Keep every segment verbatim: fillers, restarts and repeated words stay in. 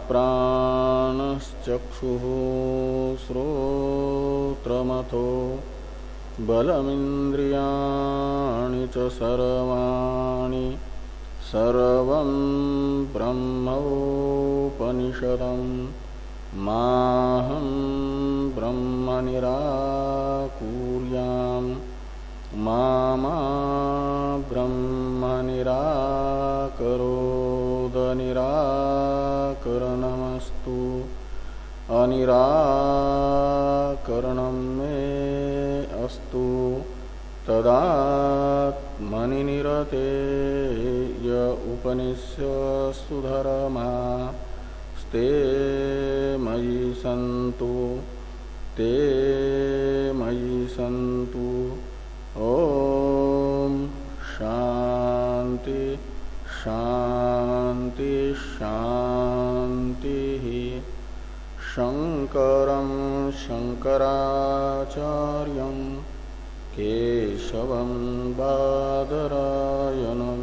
प्राणश्चक्षुः श्रोत्रमथो बलमिन्द्रियाणि च सर्वाणि सर्वं ब्रह्मोपनिषदं माहं ब्रह्म निराकुर्यां मा मा ब्रह्म निराकरोद निराकरणमस्तु अनिराकरणं मे अस्तु तदात्मनि निरते य उपनिष्यस्तु धर्मा स्ते मयि सन्तु ते मयि सन्तु। ओम शांति शांति शांति। शंकरं शंकराचार्यं केशवं बादरायणं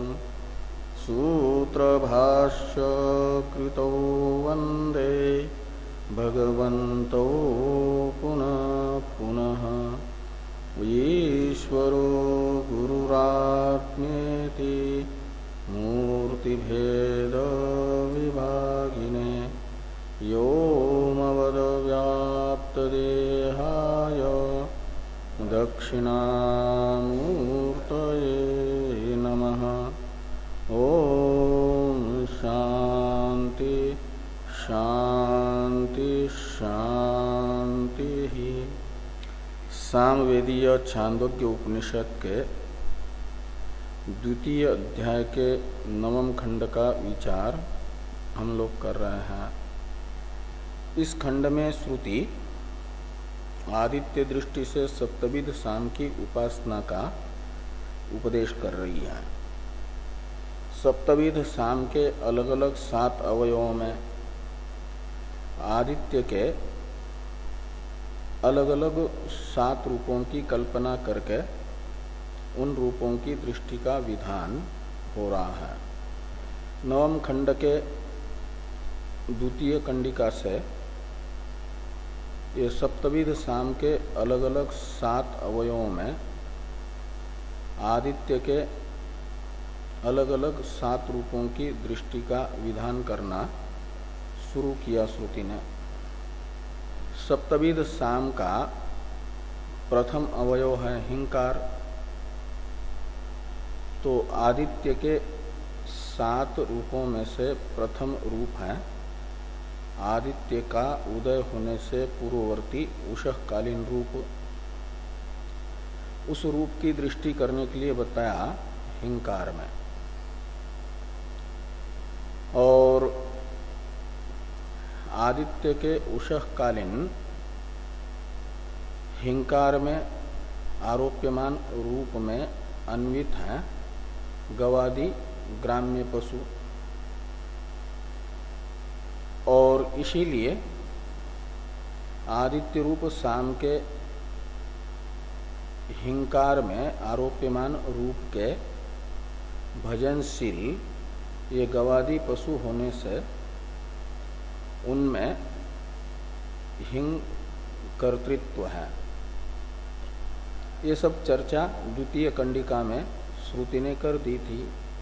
सूत्रभाष्य कृतौ वन्दे भगवन्तौ पुनः पुनः। ईश्वरो गुरुरात्मेति मूर्तिभेद विभागिने व्योमवद्व्याप्तदेहाय दक्षिणामूर्तये नमः। ओम शांति शांति शांति। सामवेदीय छांदोग्य उपनिषद के द्वितीय अध्याय के नवम खंड का विचार हम लोग कर रहे हैं। इस खंड में श्रुति आदित्य दृष्टि से सप्तविध साम की उपासना का उपदेश कर रही है। सप्तविध साम के अलग अलग सात अवयवों में आदित्य के अलग अलग सात रूपों की कल्पना करके उन रूपों की दृष्टि का विधान हो रहा है। नवम खंड के द्वितीय कंडिका से ये सप्तविध साम के अलग अलग सात अवयवों में आदित्य के अलग अलग सात रूपों की दृष्टि का विधान करना शुरू किया श्रुति ने। सप्तविध साम का प्रथम अवयव है हिंकार। तो आदित्य के सात रूपों में से प्रथम रूप है आदित्य का उदय होने से पूर्ववर्ती उषःकालीन रूप। उस रूप की दृष्टि करने के लिए बताया हिंकार में। और आदित्य के उषःकालीन हिंकार में आरोप्यमान रूप में अन्वित हैं गवादि ग्राम्य पशु। और इसीलिए आदित्य रूप साम के हिंकार में आरोप्यमान रूप के भजनशील ये गवादि पशु होने से उनमें हिंग कर्तृत्व है। ये सब चर्चा द्वितीय कंडिका में श्रुति ने कर दी थी।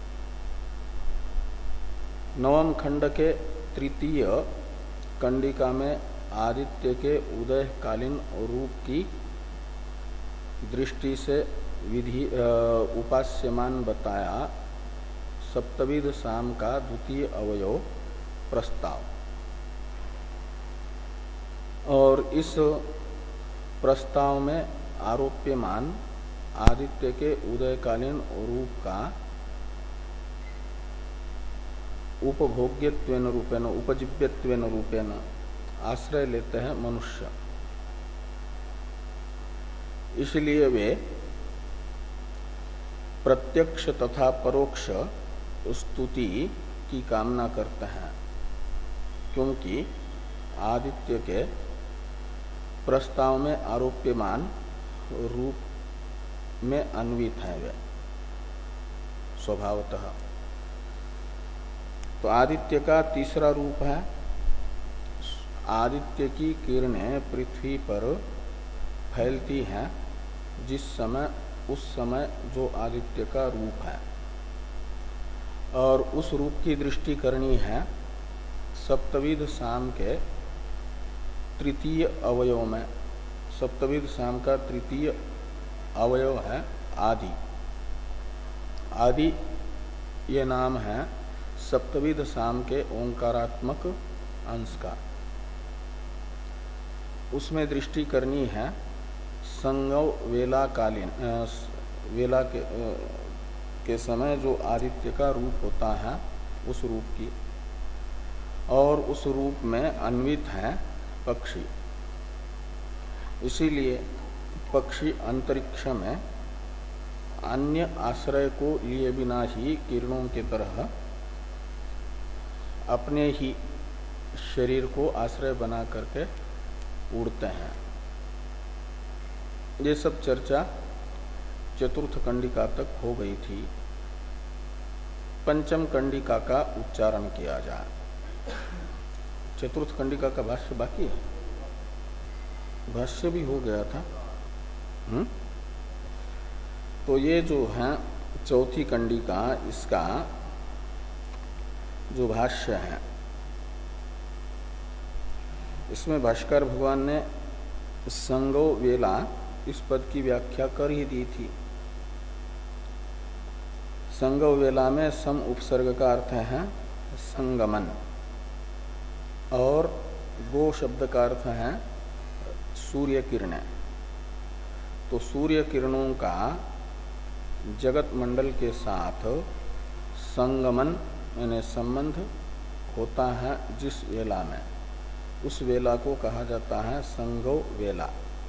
नवम खंड के तृतीय कंडिका में आदित्य के उदयकालीन रूप की दृष्टि से विधि उपास्यमान बताया सप्तविध साम का द्वितीय अवयव प्रस्ताव। और इस प्रस्ताव में आरोप्यमान आदित्य के उदयकालीन रूप का उपभोग्यत्वेन रूपेण उपजीव्यत्वेन रूपेण आश्रय लेते हैं मनुष्य। इसलिए वे प्रत्यक्ष तथा परोक्ष स्तुति की कामना करते हैं, क्योंकि आदित्य के प्रस्ताव में आरोप्यमान रूप में अन्वित है वे स्वभावतः। तो आदित्य का तीसरा रूप है आदित्य की किरणें पृथ्वी पर फैलती हैं जिस समय, उस समय जो आदित्य का रूप है, और उस रूप की दृष्टि करनी है सप्तविध साम के तृतीय अवयव में। सप्तविध साम का तृतीय अवयव है आदि। आदि ये नाम है सप्तविध साम के ओंकारात्मक अंश का। उसमें दृष्टि करनी है संगव वेला कालीन वेला के, के समय जो आदित्य का रूप होता है उस रूप की, और उस रूप में अन्वित है पक्षी। इसीलिए पक्षी अंतरिक्ष में अन्य आश्रय को लिए बिना ही किरणों की तरह अपने ही शरीर को आश्रय बना करके उड़ते हैं। ये सब चर्चा चतुर्थ कंडिका तक हो गई थी। पंचम कंडिका का उच्चारण किया जाए। चतुर्थ कंडिका का भाष्य बाकी है, भाष्य भी हो गया था। हुँ? तो ये जो है चौथी कंडिका, इसका जो भाष्य है, इसमें भाष्कर भगवान ने संगो वेला इस पद की व्याख्या कर ही दी थी। संगो वेला में सम उपसर्ग का अर्थ है संगमन, और गो शब्द का अर्थ है सूर्य किरणें। तो सूर्य किरणों का जगत मंडल के साथ संगमन यानी संबंध होता है जिस वेला में, उस वेला को कहा जाता है संगो वेला।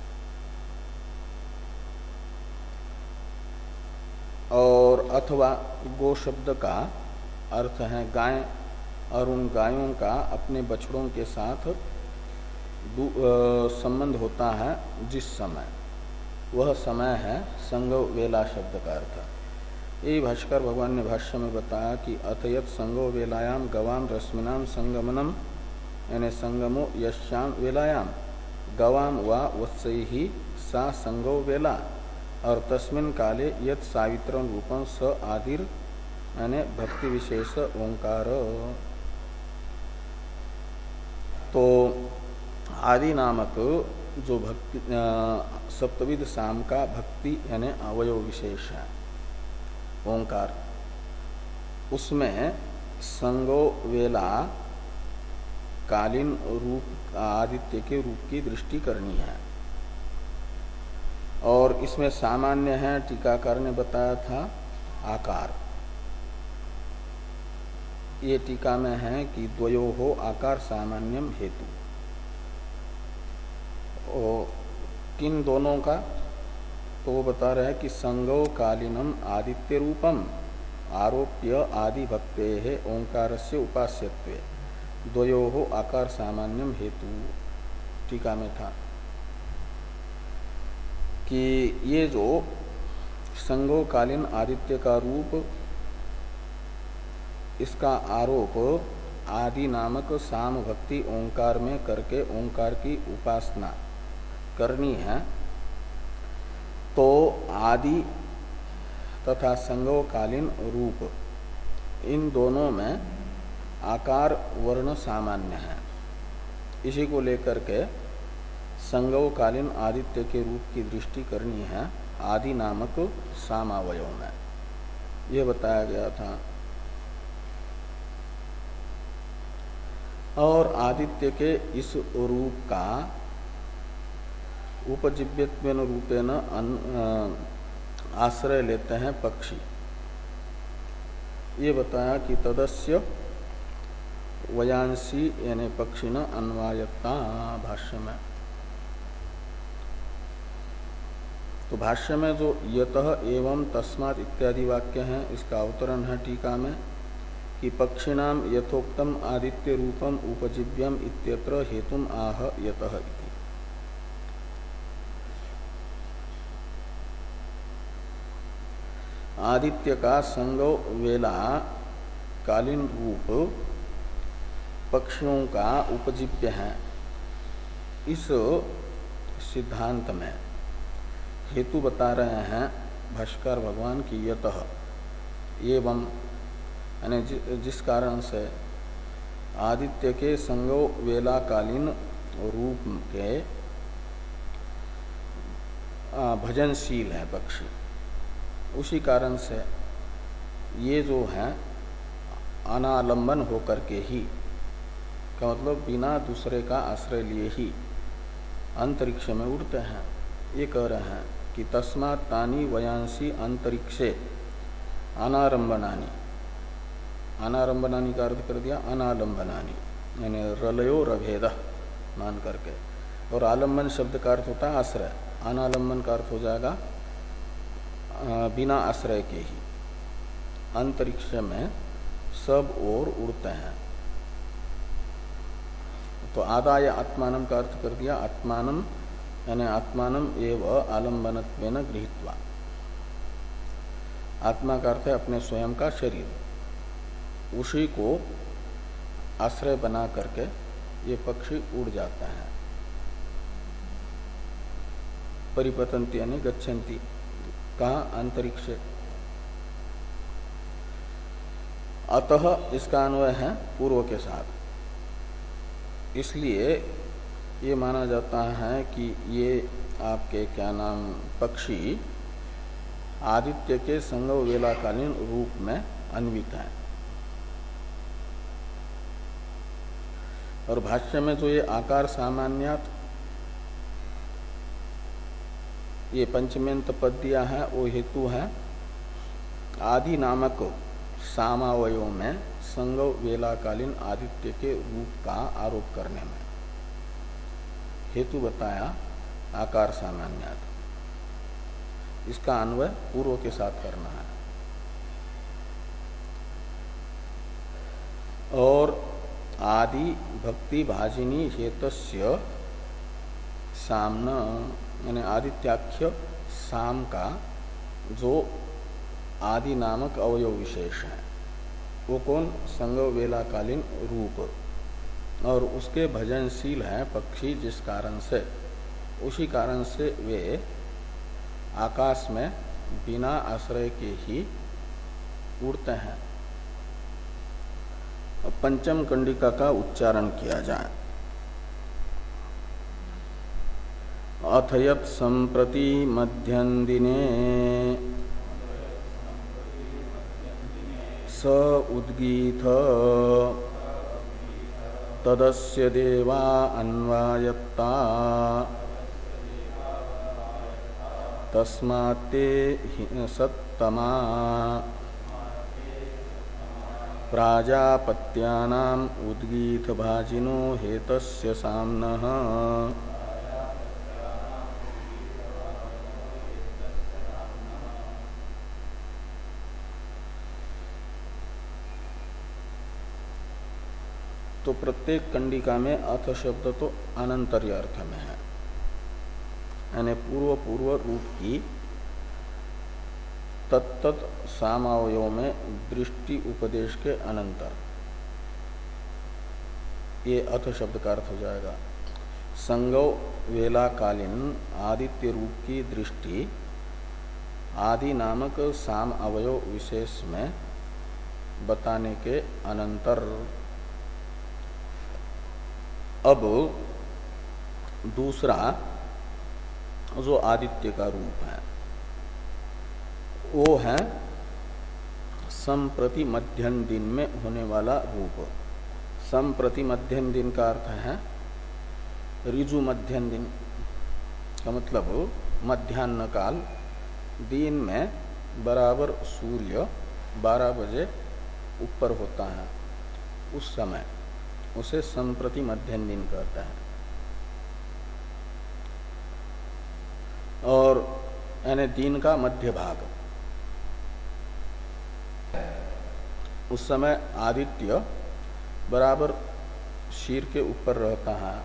और अथवा गो शब्द का अर्थ है गाय, और उन गायों का अपने बछड़ों के साथ संबंध होता है जिस समय, वह समय है संगो वेला शब्द का अर्थ। यही भाष्कर भगवान ने भाष्य में बताया कि अथयत संगो वेलायाम गवाम रश्मिनाम संगमनम, यानी संगमो यश्याम वेलायाम गवाम वा वत्सैहि सा संगो वेला, और तस्मिन काले यत सावित्रम रूपम स आदिर यानी भक्ति विशेष ओंकार। तो आदि नामक जो भक्ति सप्तविध साम का भक्ति यानी अवयव विशेष है ओंकार, उसमें संगो वेला कालीन रूप आदित्य के रूप की दृष्टि करनी है। और इसमें सामान्य है, टीकाकार ने बताया था आकार। ये टीका में है कि द्वयो हो आकार सामान्यम हेतु। ओ, किन दोनों का? तो वो बता रहे हैं कि संगो कालीनम आदित्य रूपम आरोप्य आदि भक्ते है ओंकारस्य उपास्यत्वे द्वयो हो आकार सामान्यम हेतु। टीका में था कि ये जो संगो कालीन आदित्य का रूप, इसका आरोप आदि नामक साम भक्ति ओंकार में करके ओंकार की उपासना करनी है, तो आदि तथा संगोकालीन रूप इन दोनों में आकार वर्ण सामान्य है। इसी को लेकर के संगोकालीन आदित्य के रूप की दृष्टि करनी है आदि नामक सामावयों में, यह बताया गया था। और आदित्य के इस रूप का उपजीव्यत्वेन रूपेण आश्रय लेते हैं पक्षी। ये बताया कि तदस्य वयांसी यानी पक्षिण अन्वायत्ता भाष्य में। तो भाष्य में जो यतः एवं तस्मात् इत्यादि वाक्य हैं, इसका अवतरण है टीका में कि पक्षिणाम यथोक्तम आदित्य रूपम उपजीव्यम इत्यत्र हेतुम आह यतः इति। आदित्य का संगो वेला कालीन रूप पक्षियों का उपजीव्य है, इस सिद्धांत में हेतु बता रहे हैं भाष्कर भगवान की यतः एवं, यानी जिस कारण से आदित्य के संगो वेलाकालीन रूप के भजनशील है पक्षी, उसी कारण से ये जो है अनालंबन होकर के ही, का मतलब बिना दूसरे का आश्रय लिए ही अंतरिक्ष में उड़ते हैं। ये कह रहे हैं कि तस्मात् तानि वयांसी अंतरिक्षे अनारंभनानि, अनारंभनानि का अर्थ कर दिया अनालंबनानि, यानी रलयो रभेद मान करके। और आलंबन शब्द का अर्थ होता है आश्रय, अनालंबन का अर्थ हो जाएगा बिना आश्रय के ही अंतरिक्ष में सब ओर उड़ते हैं। तो आदाय आत्मानम का अर्थ कर दिया आत्मानम, यानी आत्मानम एव आलंबनत्वेन गृहीत्वा। आत्मा का अर्थ है अपने स्वयं का शरीर, उसी को आश्रय बना करके ये पक्षी उड़ जाता है। परिपतंती यानी गच्छन्ति, कहाँ? अंतरिक्ष। अतः इसका अन्वय है पूर्व के साथ, इसलिए ये माना जाता है कि ये आपके क्या नाम पक्षी आदित्य के संगव वेलाकालीन रूप में अन्वित है। और भाष्य में जो ये आकार सामान्यात ये पंचमेंत पद दिया है वो हेतु है आदि नामक सामावयों में संगव वेलाकालीन आदित्य के रूप का आरोप करने में। हेतु बताया आकार सामान्यात, इसका अन्वय पूर्व के साथ करना है। और आदि भक्ति भाजिनी हेतस्य सामना, यानी आदित्याख्य साम का जो आदि नामक अवयव विशेष है वो कौन? संगव वेलाकालीन रूप, और उसके भजनशील है पक्षी, जिस कारण से उसी कारण से वे आकाश में बिना आश्रय के ही उड़ते हैं। पंचम कंडिका का उच्चारण किया जाए। अथयत संप्रति मध्यन्दिने स उद्गीत तदस्य देवा अन्वायत्ता तस्मात्ते सत्तमा प्राजापत्यानाम उद्गीत भाजिनो हेतस्य साम्नः तो प्रत्येक कंडिका में अथ शब्द तो अनंतर्य अर्थ में है, यानी पूर्व पूर्व रूप की तत्त सामावयों में दृष्टि उपदेश के अनंतर, ये अथ शब्द का अर्थ हो जाएगा। संगव वेलाकालीन आदित्य रूप की दृष्टि आदि नामक साम अवयव विशेष में बताने के अनंतर अब दूसरा जो आदित्य का रूप है वो है संप्रति मध्यम दिन में होने वाला रूप। संप्रति मध्यम दिन का अर्थ है ऋजु मध्यम दिन का मतलब मध्याह्न काल, दिन में बराबर सूर्य बारह बजे ऊपर होता है, उस समय उसे संप्रति मध्यम दिन कहता है। और यानी दिन का मध्य भाग, उस समय आदित्य बराबर शीर के ऊपर रहता है।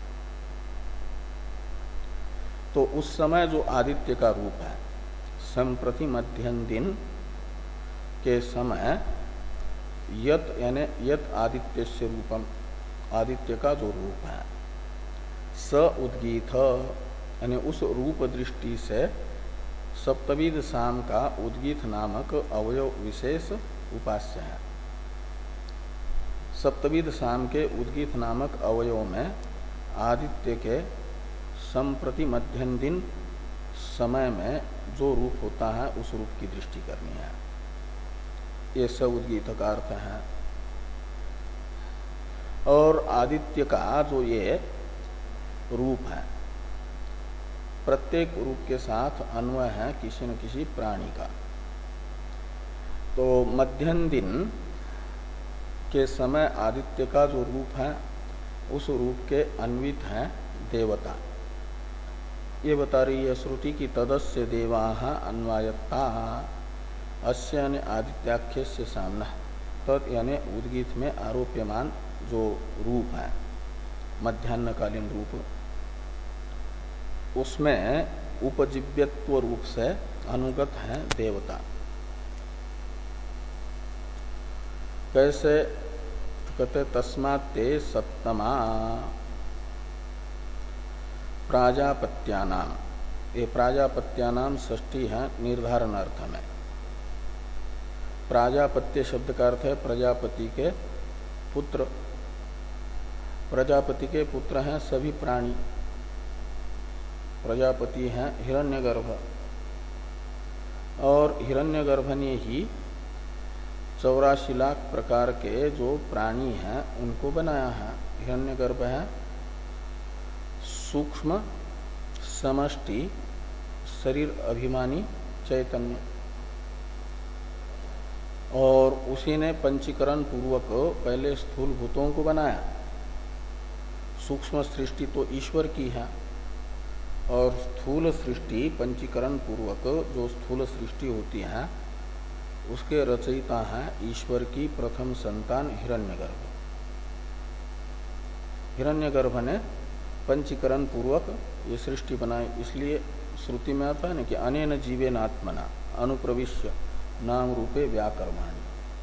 तो उस समय जो आदित्य का रूप है संप्रति मध्यम दिन के समय यत यानी यत आदित्य से रूपम, आदित्य का जो रूप है स उद्गीत यानी उस रूप दृष्टि से सप्तविध साम का उद्गीत नामक अवयव विशेष उपास्य है। सप्तविध साम के उद्गीत नामक अवयव में आदित्य के संप्रति मध्यम दिन समय में जो रूप होता है उस रूप की दृष्टि करनी है। ये स उद्गीत का अर्थ है। और आदित्य का जो ये रूप है, प्रत्येक रूप के साथ अन्वय है किसी न किसी प्राणी का। तो मध्यम दिन के समय आदित्य का जो रूप है उस रूप के अन्वित है देवता। ये बता रही है श्रुति की तदस्य देवाः अन्वायत्ता अस्य यानी आदित्याख्य से सामना तत् यानी उद्गीत में आरोप्यमान जो रूप है मध्याह्नकालीन रूप, उसमें उपजीव्यत्व रूप से अनुगत है देवता। कैसे कहते तस्मात् ते सप्तमा प्राजापत्यानाम, ये प्राजापत्यानाम षष्ठी है निर्धारण अर्थ में। प्राजापत्य शब्द का अर्थ है प्रजापति के पुत्र। प्रजापति के पुत्र हैं सभी प्राणी। प्रजापति हैं हिरण्यगर्भ, और हिरण्यगर्भ ने ही चौरासी लाख प्रकार के जो प्राणी हैं उनको बनाया है। हिरण्यगर्भ है सूक्ष्म समष्टि शरीर अभिमानी चैतन्य, और उसी ने पंचीकरण पूर्वक पहले स्थूल भूतों को बनाया। सूक्ष्म सृष्टि तो ईश्वर की है, और स्थूल सृष्टि पंचीकरण पूर्वक जो स्थूल सृष्टि होती है उसके रचयिता है ईश्वर की प्रथम संतान हिरण्यगर्भ। हिरण्यगर्भ ने पंचीकरण पूर्वक ये सृष्टि बनाई। इसलिए श्रुति में आता है ना कि अनेन जीवेन आत्मना अनुप्रविश्य नाम रूपे व्याकर्माणि।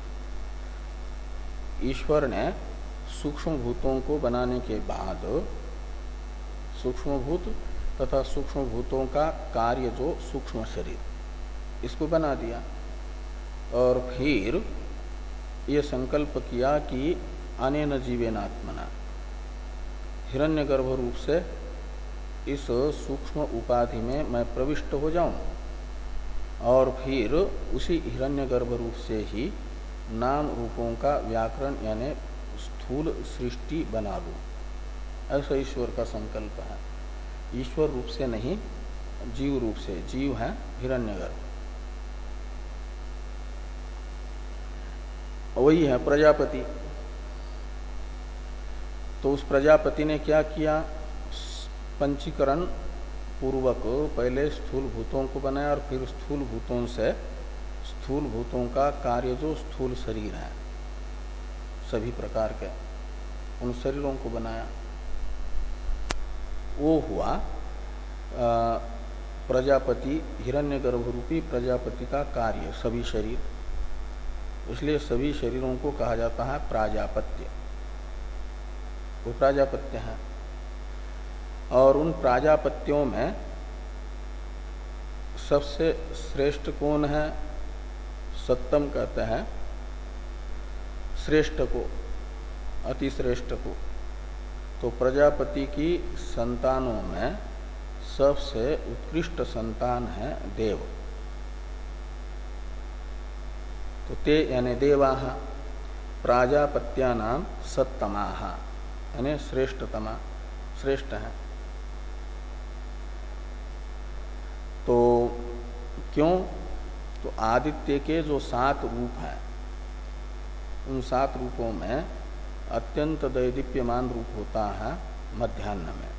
ईश्वर ने सूक्ष्म भूतों को बनाने के बाद सूक्ष्म भूत तथा सूक्ष्म भूतों का कार्य जो सूक्ष्म शरीर इसको बना दिया, और फिर ये संकल्प किया कि अनेन जीवेन आत्मना, हिरण्यगर्भ रूप से इस सूक्ष्म उपाधि में मैं प्रविष्ट हो जाऊं, और फिर उसी हिरण्यगर्भ रूप से ही नाम रूपों का व्याकरण यानी स्थूल सृष्टि बना लूं। ऐसा ईश्वर का संकल्प है। ईश्वर रूप से नहीं, जीव रूप से। जीव है हिरण्यगर्भ, वही है प्रजापति। तो उस प्रजापति ने क्या किया, पंचीकरण पूर्वक पहले स्थूल भूतों को बनाया, और फिर स्थूल भूतों से स्थूल भूतों का कार्य जो स्थूल शरीर है सभी प्रकार के, उन शरीरों को बनाया। वो हुआ प्रजापति, हिरण्यगर्भ रूपी प्रजापति का कार्य सभी शरीर। इसलिए सभी शरीरों को कहा जाता है प्राजापत्य। वो प्राजापत्य है। और उन प्राजापत्यों में सबसे श्रेष्ठ कौन है? सत्तम कहते हैं श्रेष्ठ को, अति श्रेष्ठ को। तो प्रजापति की संतानों में सबसे उत्कृष्ट संतान है देव। तो ते यानी देवाः प्राजापत्यानाम सत्तमाः यानी श्रेष्ठतमा, श्रेष्ठ है। तो क्यों? तो आदित्य के जो सात रूप हैं उन सात रूपों में अत्यंत दैदीप्यमान रूप होता है मध्याह्न में,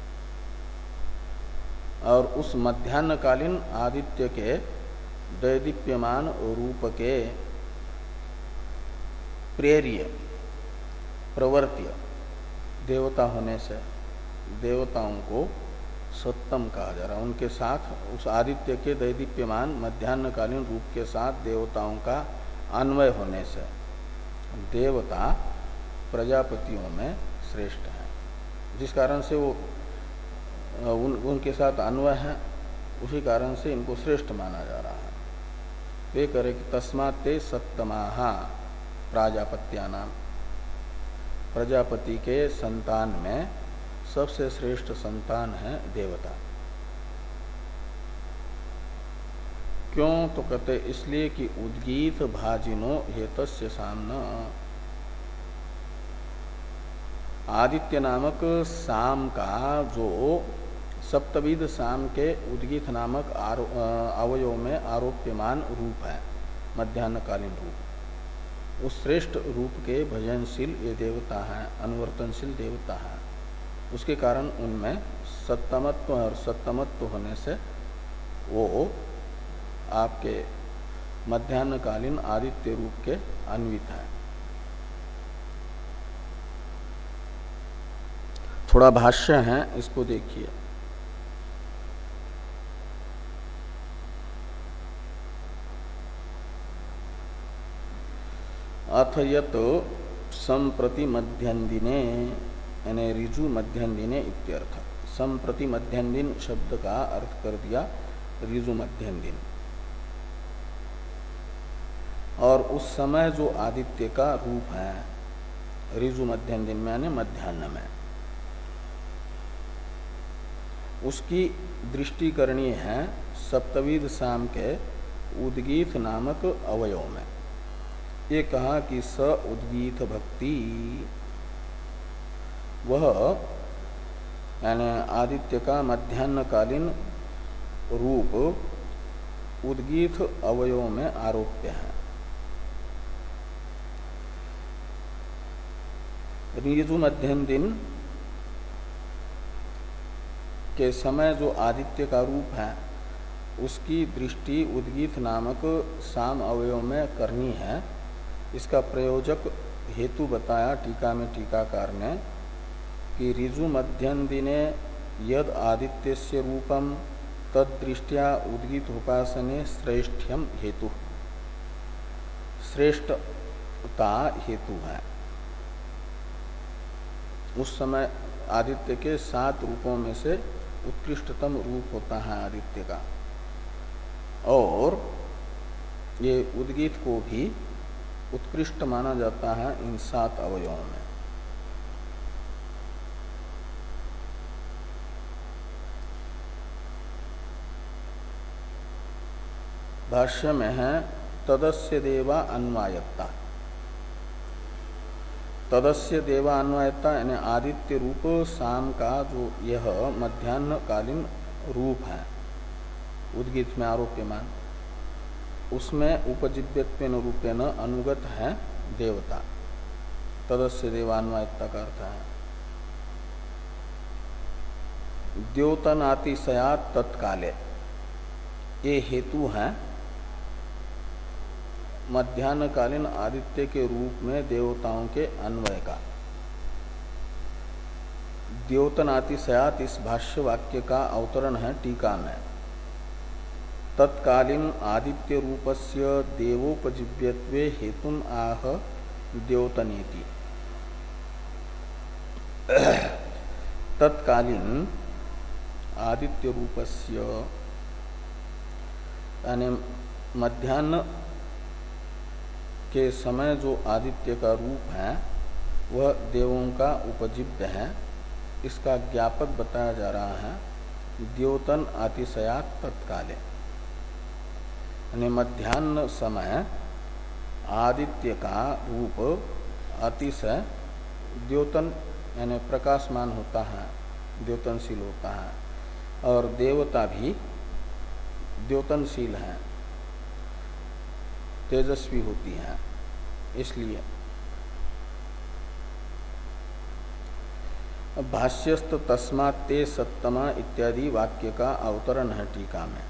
और उस मध्याह्नकालीन आदित्य के दैदीप्यमान रूप के प्रेर्य प्रवर्त्य देवता होने से देवताओं को सत्तम कहा जा रहा है। उनके साथ उस आदित्य के दैदीप्यमान मध्याह्नकालीन रूप के साथ देवताओं का अन्वय होने से देवता प्रजापतियों में श्रेष्ठ है, जिस कारण से वो उन उनके साथ अन्वय है, उसी कारण से इनको श्रेष्ठ माना जा रहा है। वे करे कि तस्मात् ते सत्तमाः प्राजापत्यानाम, प्रजापति के संतान में सबसे श्रेष्ठ संतान है देवता। क्यों? तो कहते इसलिए कि उद्गीत भाजिनो हेतस्य सामना, आदित्य नामक साम का जो सप्तविध साम के उद्गीत नामक अवयव में आरोप्यमान रूप है, मध्यान्हकालीन रूप, उस श्रेष्ठ रूप के भजनशील ये देवता है, अनुवर्तनशील देवता है। उसके कारण उनमें सत्तमत्व और सत्तमत्व होने से वो आपके मध्यान्हकालीन आदित्य रूप के अन्वित है। थोड़ा भाष्य है, इसको देखिए। अथ यत संप्रति मध्यन्दिने यानी ऋजु मध्यन्दिने इत्यर्थ। संप्रति मध्यन्दिन शब्द का अर्थ कर दिया ऋजु मध्यन्दिन। और उस समय जो आदित्य का रूप है ऋजु मध्यन्दिन में यानी मध्याह्न में, उसकी दृष्टि करनी है सप्तविध साम के उद्गीत नामक अवयव में। ये कहा कि स उद्गीत भक्ति, वह यानी आदित्य का मध्याह्नकालीन रूप उद्गीत अवयव में आरोप्य है। ऋजु मध्यम दिन के समय जो आदित्य का रूप है उसकी दृष्टि उद्गीत नामक साम अवयव में करनी है। इसका प्रयोजक हेतु बताया टीका में टीकाकार ने कि ऋजु मध्यम दिने यद आदित्यस्य रूपम तद दृष्टिया उद्गीत उपासने श्रेष्ठ्यम हेतु, श्रेष्ठता हेतु है। उस समय आदित्य के सात रूपों में से उत्कृष्टतम रूप होता है आदित्य का, और ये उद्गीत को भी उत्कृष्ट माना जाता है इन सात अवयवों में। भाष्य में है तदस्य देवा अन्वायत्ता। तदस्य देवा अन्वायत्ता यानी आदित्य रूप शाम का जो यह मध्याह्नकालीन रूप है उद्गीत में आरोप्यमान, उसमें उपजीव्यत्वेन रूपेण अनुगत है देवता। तदस्य देवान्वायत्ता का अर्थ है द्योतनातिशयात् तत्काले। ये हेतु है मध्याह्नकालीन आदित्य के रूप में देवताओं के अन्वय का। द्योतनातिशयात् इस भाष्य वाक्य का अवतरण है टीका में। तत्कालीन आदित्य रूपस्य देवोपजीव्यत्वे हेतुम आह द्योतनेति। तत्कालीन आदित्य रूपस्य यानी मध्याह्न के समय जो आदित्य का रूप है वह देवों का उपजीव्य है। इसका ज्ञापक बताया जा रहा है द्योतन अतिशयात् तत्काले, यानी मध्याह्न समय आदित्य का रूप अतिशय द्योतन यानी प्रकाशमान होता है, द्योतनशील होता है, और देवता भी द्योतनशील है, तेजस्वी होती है। इसलिए भाष्यस्त तस्मात् ते सत्तमा इत्यादि वाक्य का अवतरण है टीका में।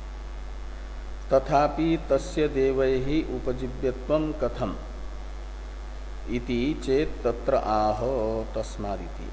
तथापि तस्य देवैहि उपजीव्यत्वं कथम इति चेत तत्र आह तस्मादिति।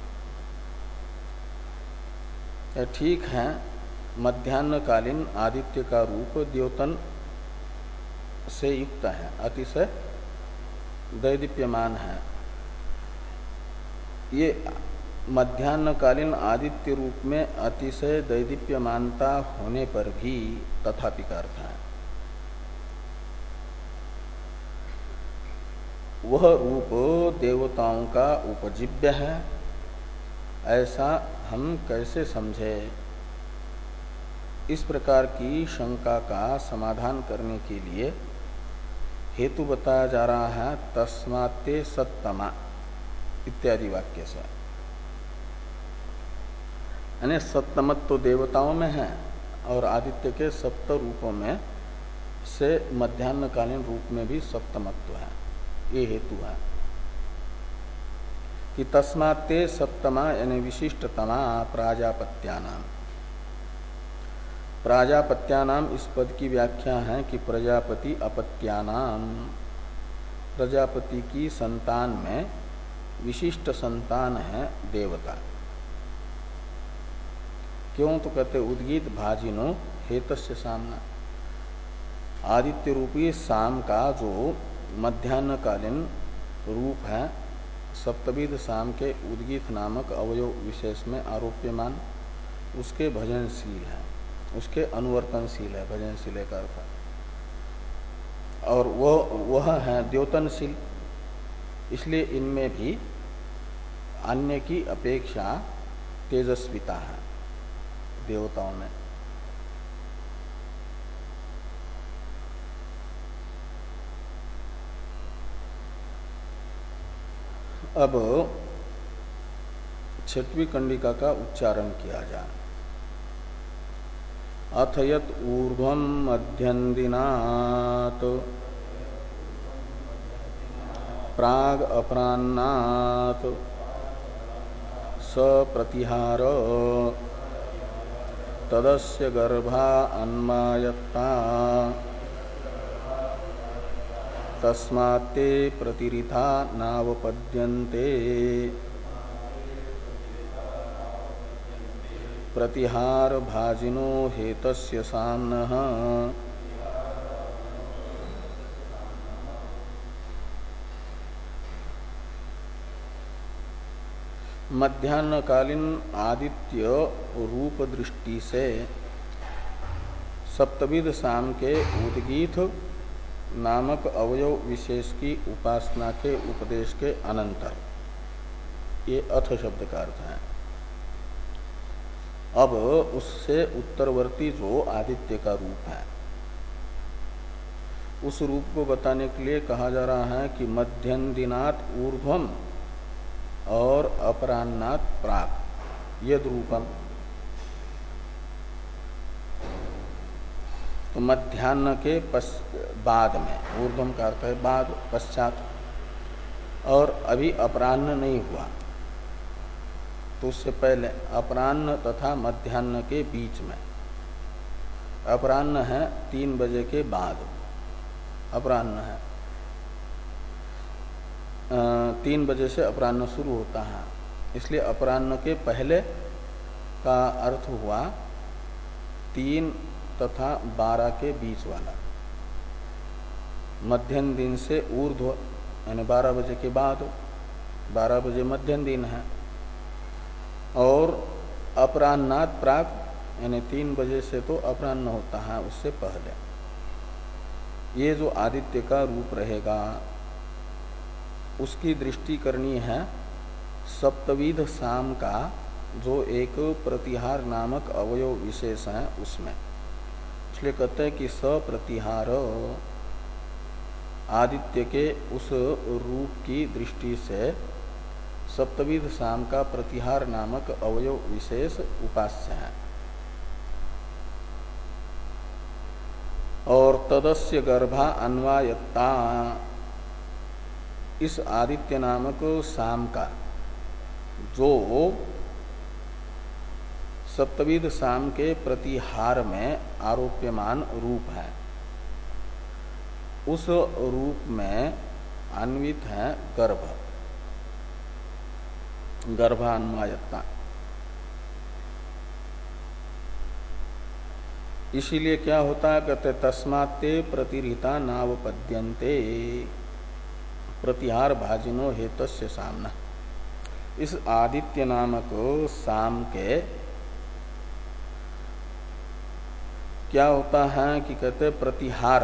ठीक है, मध्याह्नकालीन आदित्य का रूप द्योतन से युक्त है, अतिशय दैदीप्यमान है। ये मध्यान्हकालीन आदित्य रूप में अतिशय दैदीप्यमानता होने पर भी तथापि का अर्थ है वह रूप देवताओं का उपजीव्य है, ऐसा हम कैसे समझे। इस प्रकार की शंका का समाधान करने के लिए हेतु बताया जा रहा है तस्मात्ते सत्तमा इत्यादि वाक्य से। यानी सप्तमत्व तो देवताओं में है और आदित्य के सप्त रूपों में से मध्यान्हकालीन रूप में भी सप्तमत्व है, ये हेतु है कि तस्मात्ते सप्तमा यानी विशिष्टतमा प्राजापत्यानाम। प्राजापत्यानाम इस पद की व्याख्या है कि प्रजापति अपत्यानाम, प्रजापति की संतान में विशिष्ट संतान है देवता। क्यों तो कहते उद्गीत भाजिनो हेतस्य सामना, आदित्य रूपी साम का जो मध्यान्हकालीन रूप है सप्तविध साम के उद्गीत नामक अवयव विशेष में आरोप्यमान, उसके भजनशील है, उसके अनुवर्तनशील है, भजनशील का अर्थ, और वह वह है द्योतनशील। इसलिए इनमें भी अन्य की अपेक्षा तेजस्विता है देवताओं में। अब छठवीं कंडिका का उच्चारण किया जाए। अथ यत् ऊर्ध्वं मध्यन्दिनात् प्राग अपराह्नात् सप्रतिहार तदस्य गर्भा अन्मायत्ता तस्मात्ते प्रतिरिथा नावपद्यन्ते प्रतिहार भाजिनो हेतस्य साम्नः मध्यान्हकालीन आदित्य रूप दृष्टि से सप्तविध साम के उद्गीत नामक अवयव विशेष की उपासना के उपदेश के अनंतर, ये अथ शब्द का अर्थ है। अब उससे उत्तरवर्ती जो आदित्य का रूप है उस रूप को बताने के लिए कहा जा रहा है कि मध्यन्दिनात् ऊर्ध्वम और अपराह्नात् प्राक यद रूपम। तो मध्याह्न के बाद में, ऊर्ध्वम का अर्थ है बाद, पश्चात, और अभी अपराह्न नहीं हुआ तो उससे पहले अपराह्न तथा मध्याह्न के बीच में। अपराह्न है तीन बजे के बाद, अपराह्न है तीन बजे से अपराह्न शुरू होता है, इसलिए अपराह्न के पहले का अर्थ हुआ तीन तथा बारह के बीच वाला। मध्यम दिन से ऊर्ध्व यानी बारह बजे के बाद, बारह बजे मध्यम दिन है, और अपराह्नात् प्राक यानी तीन बजे से तो अपराह्न होता है, उससे पहले। ये जो आदित्य का रूप रहेगा उसकी दृष्टि करनी है सप्तविध साम का जो एक प्रतिहार नामक अवयव विशेष है उसमें। इसलिए कहते हैं कि सप्रतिहार आदित्य के उस रूप की दृष्टि से सप्तविध साम का प्रतिहार नामक अवयव विशेष उपास्य है। और तदस्य गर्भा अन्वायत्ता, इस आदित्य नामक साम का जो सप्तविध साम के प्रतिहार में आरोप्यमान रूप है उस रूप में अन्वित है गर्भ, गर्भान्वायत्ता। इसीलिए क्या होता है, कहते तस्मात्ते प्रतिरिता नावपद्यन्ते प्रतिहार भाजिनो हेतस्य सामना। इस आदित्य नामक साम के क्या होता है कि कहते प्रतिहार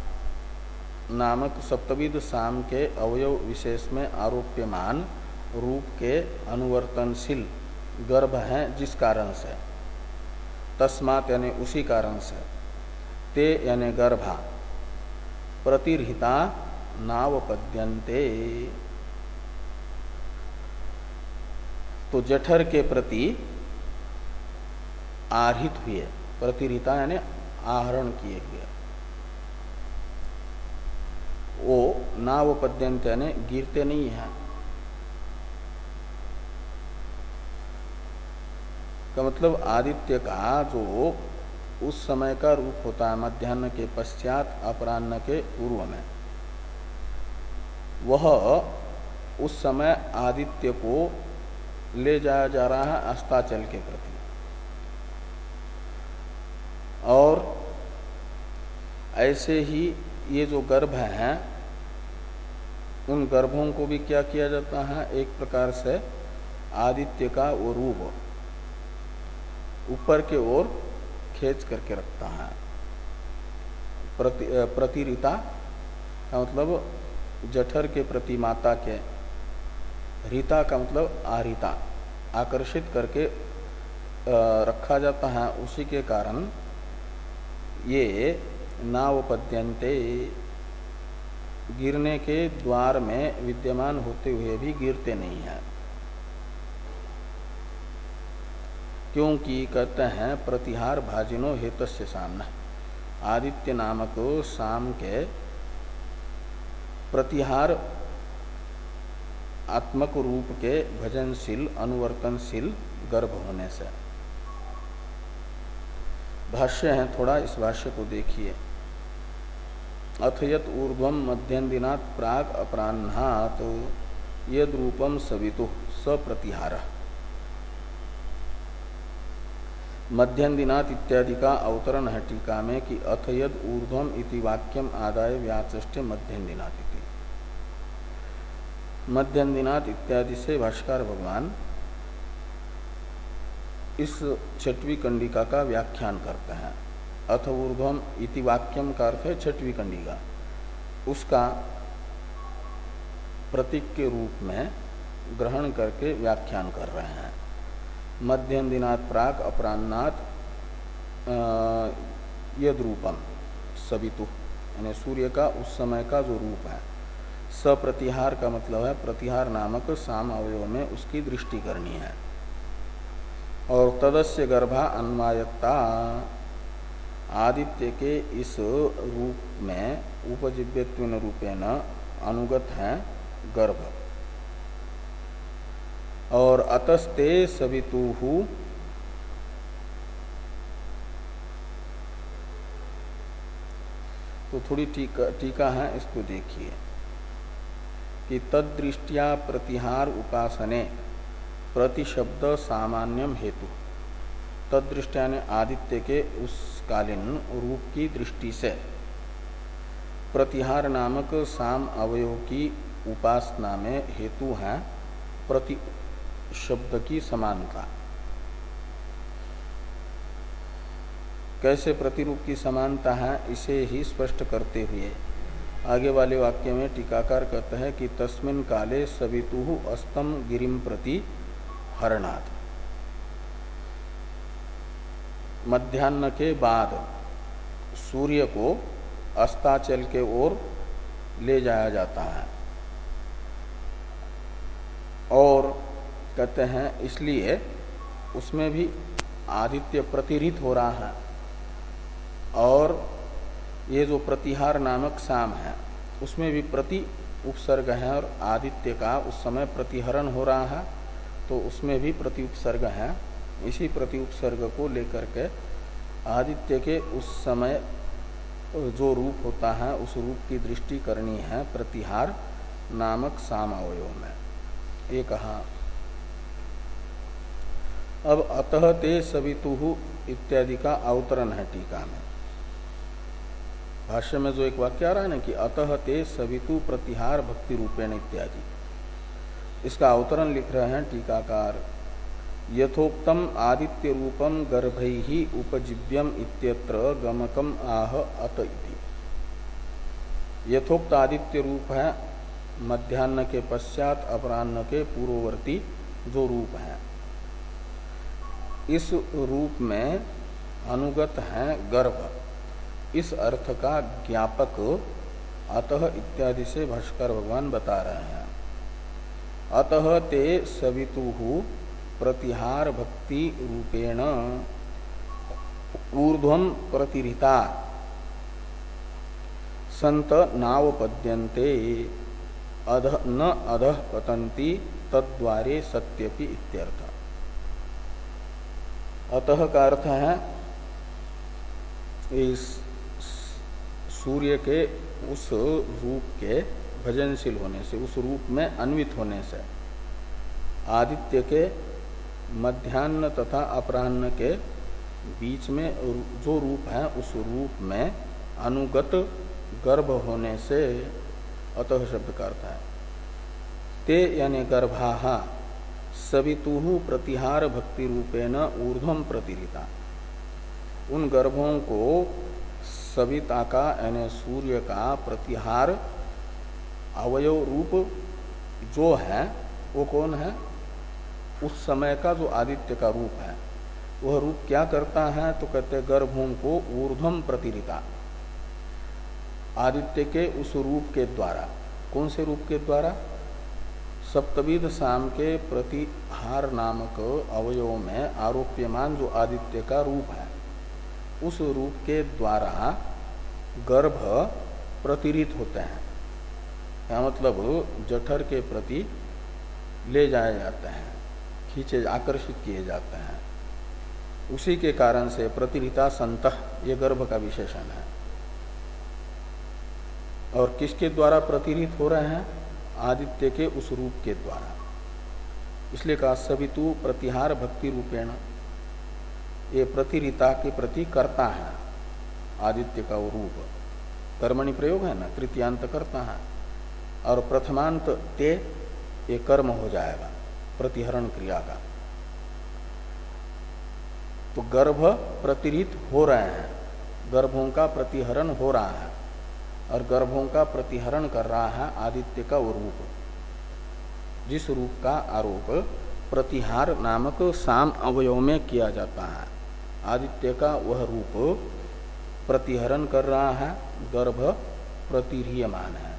नामक सप्तविध साम के अवयव विशेष में आरोप्यमान रूप के अनुवर्तनशील गर्भ है, जिस कारण से तस्मात् यानी उसी कारण से ते यानी गर्भा प्रतिरहिता नावपद्यन्ते, तो जठर के प्रति आहित हुए, प्रतिरहिता यानी आहरण किए हुए, वो नावपद्यन्ते यानी गिरते नहीं है। का मतलब आदित्य का जो उस समय का रूप होता है मध्याह्न के पश्चात अपराह्न के पूर्व में, वह उस समय आदित्य को ले जाया जा रहा है अस्ताचल के प्रति। और ऐसे ही ये जो गर्भ हैं उन गर्भों को भी क्या किया जाता है, एक प्रकार से आदित्य का वो रूप ऊपर के ओर खींच करके रखता है। प्रति प्रतिरिता का मतलब जठर के प्रति माता के, रीता का मतलब आरिता, आकर्षित करके रखा जाता है। उसी के कारण ये नावपद्यन्ते, गिरने के द्वार में विद्यमान होते हुए भी गिरते नहीं है। क्योंकि कहते हैं प्रतिहार भाजिनो हेतस्य सामना, आदित्य नामक साम के प्रतिहार आत्मक रूप के भजनशील अनुवर्तनशील गर्भ होने से। भाष्य है थोड़ा, इस भाष्य को देखिए। अथ यत ऊर्ध्वम मध्यम दिनात् प्राग अपराह्नात् यद रूपम सवितु स प्रतिहार, मध्यम दिनात् इत्यादि का अवतरण है टीका में कि अथ यद ऊर्ध्वम इति वाक्यम आदाय व्याचष्टे मध्यम दिनात् इति। मध्यम दिनात् इत्यादि से भाष्यकार भगवान इस छठवीं कंडिका का व्याख्यान करते हैं। अथ ऊर्ध्वम इति वाक्यम का अर्थ है छठवीं कंडिका, उसका प्रतीक के रूप में ग्रहण करके व्याख्यान कर रहे हैं। मध्यम दिनात् प्राक अपराह्नात् यद रूपम सवितु, यानी सूर्य का उस समय का जो रूप है। सप्रतिहार का मतलब है प्रतिहार नामक साम अवयव में उसकी दृष्टि करनी है। और तदस्य गर्भा अन्वायत्ता, आदित्य के इस रूप में उपजीव्यत्वेन रूपेण अनुगत है गर्भ। और अतस्ते सवितुहु, तो थोड़ी टीका टीका है, इसको देखिए कि तदृष्ट्या प्रतिहार उपासने प्रतिशब्द सामान्यम हेतु, तदृष्ट्या ने आदित्य के उस कालीन रूप की दृष्टि से प्रतिहार नामक साम अवयव की उपासना में हेतु है प्रति शब्द की समानता। कैसे प्रतिरूप की समानता है, इसे ही स्पष्ट करते हुए आगे वाले वाक्य में टीकाकार कहते हैं कि तस्मिन् काले सवितुः अस्तम गिरिम प्रति हरणात्, मध्याह्न के बाद सूर्य को अस्ताचल के ओर ले जाया जाता है। और कहते हैं इसलिए उसमें भी आदित्य प्रतिरित हो रहा है। और ये जो प्रतिहार नामक साम है उसमें भी प्रति उपसर्ग है, और आदित्य का उस समय प्रतिहरण हो रहा है तो उसमें भी प्रति उपसर्ग है। इसी प्रति उपसर्ग को लेकर के आदित्य के उस समय जो रूप होता है उस रूप की दृष्टि करनी है प्रतिहार नामक साम अवयव में, ये कहा। अब अतः ते सवितुः इत्यादि का अवतरण है टीका में। भाष्य में जो एक वाक्य आ रहा है ना कि अतः ते सवितु प्रतिहार भक्ति रूपेण इत्यादि, इसका अवतरण लिख रहे हैं टीकाकार। यथोक्तम आदित्य रूपम गर्भैहि उपजीव्यम इत्यत्र गमकम आह अत इति। यथोक्त आदित्य रूप है मध्याह्न के पश्चात अपराह्न के पूर्ववर्ती जो रूप है, इस रूप में अनुगत है गर्भ, इस अर्थ का ज्ञापक अतः इत्यादि से भाष्कर भगवान बता रहे हैं। अतः ते सवितुः प्रतिहार भक्ति रूपेण ऊर्ध्वं प्रतिरिता संत नावपद्यन्ते अधः न अधः पतन्ति तद्वारे सत्यपि इत्यर्थ। अतः का अर्थ है इस सूर्य के उस रूप के भजनशील होने से, उस रूप में अन्वित होने से, आदित्य के मध्याह्न तथा अपराह्न के बीच में जो रूप है उस रूप में अनुगत गर्भ होने से अतः शब्द का अर्थ है ते यानी गर्भाः सवितुः प्रतिहार भक्ति रूपेण ऊर्ध्वं प्रतिरिता। उन गर्भों को सविता का यानी सूर्य का प्रतिहार अवयव रूप जो है वो कौन है? उस समय का जो आदित्य का रूप है वह रूप क्या करता है? तो कहते गर्भों को ऊर्ध्वं प्रतिरिता, आदित्य के उस रूप के द्वारा। कौन से रूप के द्वारा? सप्तविध साम के प्रतिहार नामक अवयव में आरोप्यमान जो आदित्य का रूप है उस रूप के द्वारा गर्भ प्रतिरित होते हैं, या मतलब जठर के प्रति ले जाए जाते हैं, खींचे आकर्षित किए जाते हैं। उसी के कारण से प्रतिरिता संतः ये गर्भ का विशेषण है। और किसके द्वारा प्रतिरित हो रहे हैं? आदित्य के उस रूप के द्वारा। इसलिए कहा सवितु प्रतिहार भक्ति रूपेण, ये प्रतिरिता के प्रति करता है आदित्य का वो रूप। कर्मणि प्रयोग है ना, तृतीयांत करता है, और प्रथमांत ते ये कर्म हो जाएगा प्रतिहरण क्रिया का। तो गर्भ प्रतिरित हो रहे हैं, गर्भों का प्रतिहरण हो रहा है, और गर्भों का प्रतिहरण कर रहा है आदित्य का वो रूप, जिस रूप का आरोप प्रतिहार नामक साम अवयव में किया जाता है। आदित्य का वह रूप प्रतिहरण कर रहा है, गर्भ प्रतिह्रियमान है।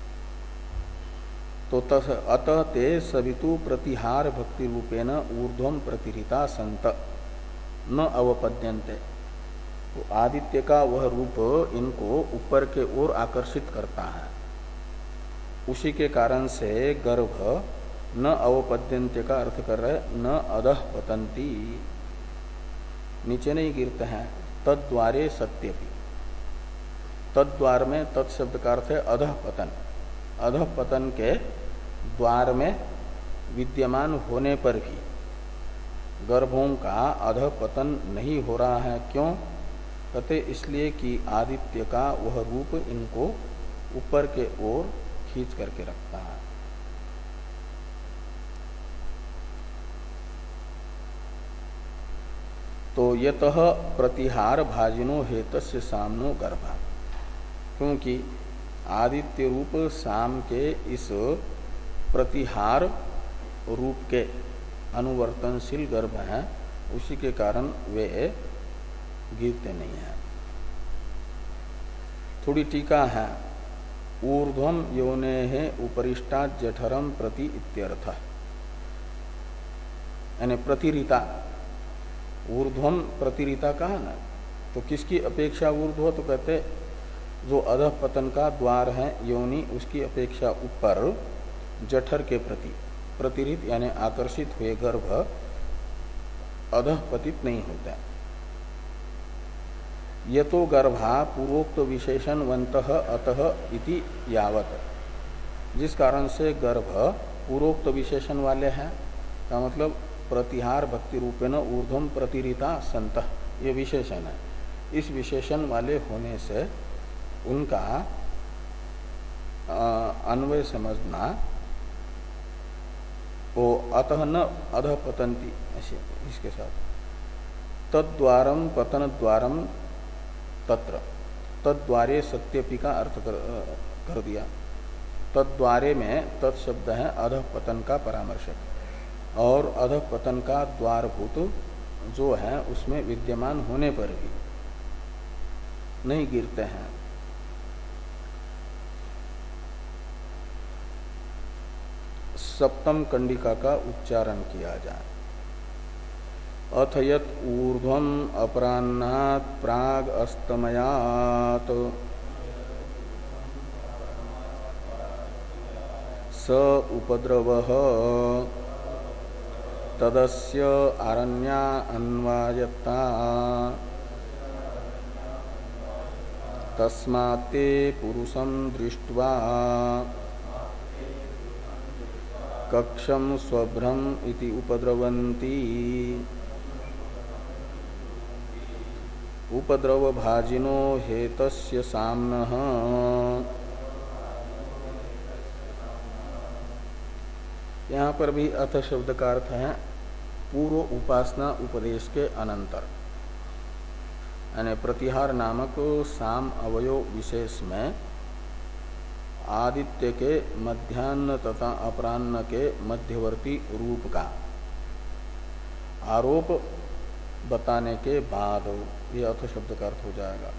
तो अतः ते सवितु प्रतिहार भक्ति रूपेण ऊर्ध्वं प्रतिरिता संत न अवपद्यन्ते। तो आदित्य का वह रूप इनको ऊपर के ओर आकर्षित करता है, उसी के कारण से गर्भ न अवपद्यन्ते का अर्थ कर रहे न अधः पतन्ति, नीचे नहीं गिरते हैं। तद्वारे सत्यपि, तद्वार में तत्शब्द का अर्थ है अधः पतन। अधः पतन के द्वार में विद्यमान होने पर भी गर्भों का अधः पतन नहीं हो रहा है। क्यों? कहते इसलिए कि आदित्य का वह रूप इनको ऊपर के ओर खींच करके रखता है। तो यतः प्रतिहार भाजिनो हेतस्य सामनो गर्भा, क्योंकि आदित्य रूप साम के इस प्रतिहार रूप के अनुवर्तनशील गर्भ हैं, उसी के कारण वे गिरते नहीं हैं। थोड़ी टीका है, ऊर्ध्वम योने उपरिष्टात् जठरम प्रति इत्यर्थ, यानी प्रतिरिता। ऊर्ध्वम प्रतिरिता कहा ना, तो किसकी अपेक्षा ऊर्ध्व? तो कहते जो अधः पतन का द्वार है योनि, उसकी अपेक्षा ऊपर जठर के प्रति प्रतिरित यानी आकर्षित हुए गर्भ अधः पतित नहीं होता। यतो गर्भा पूर्वोक्त विशेषणवन्तः अतः इति यावत, जिस कारण से गर्भ पूर्वोक्त विशेषण वाले हैं, का मतलब प्रतिहार भक्ति रूपेण ऊर्ध्वम प्रतिरिता संतः, ये विशेषण है। इस विशेषण वाले होने से उनका अन्वय समझना वो अतः न अधः पतंती, ऐसे इसके साथ तद्वारम पतन द्वारम तत्र, तद्वारे सत्यपि का अर्थ कर, कर दिया। तद्वारे में तत्शब्द है अधः पतन का परामर्शक, और अधः पतन का द्वारभूत जो है उसमें विद्यमान होने पर भी नहीं गिरते हैं। सप्तम कंडिका का उच्चारण किया जाए। अथ यत ऊर्ध्वम अपराह्नात् प्राग अस्तमयात् स उपद्रवः तदस्य आरण्या अन्वायत्ता तस्मात्ते पुरुषं दृष्ट्वा कक्षम स्वभ्रम इति उपद्रवन्ति उपद्रव भाजिनो हेतस्य साम्नः। यहाँ पर भी अथ शब्द का अर्थ है पूर्व उपासना उपदेश के अनंतर, यानी प्रतिहार नामक साम अवयव विशेष में आदित्य के मध्याह्न तथा अपराह्न के मध्यवर्ती रूप का आरोप बताने के बाद ये अथ शब्द का अर्थ हो जाएगा।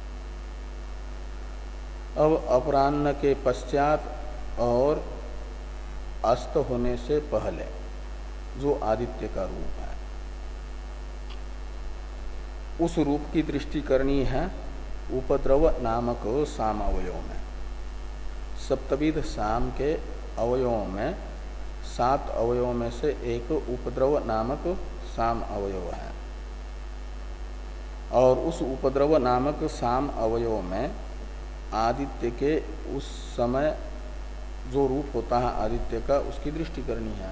अब अपराह्न के पश्चात और अस्त होने से पहले जो आदित्य का रूप है उस रूप की दृष्टि करनी है उपद्रव नामक साम अवयव में। सप्तविध साम के अवयवों में सात अवयवों में से एक उपद्रव नामक साम अवयव है, और उस उपद्रव नामक साम अवयव में आदित्य के उस समय जो रूप होता है आदित्य का उसकी दृष्टि करनी है।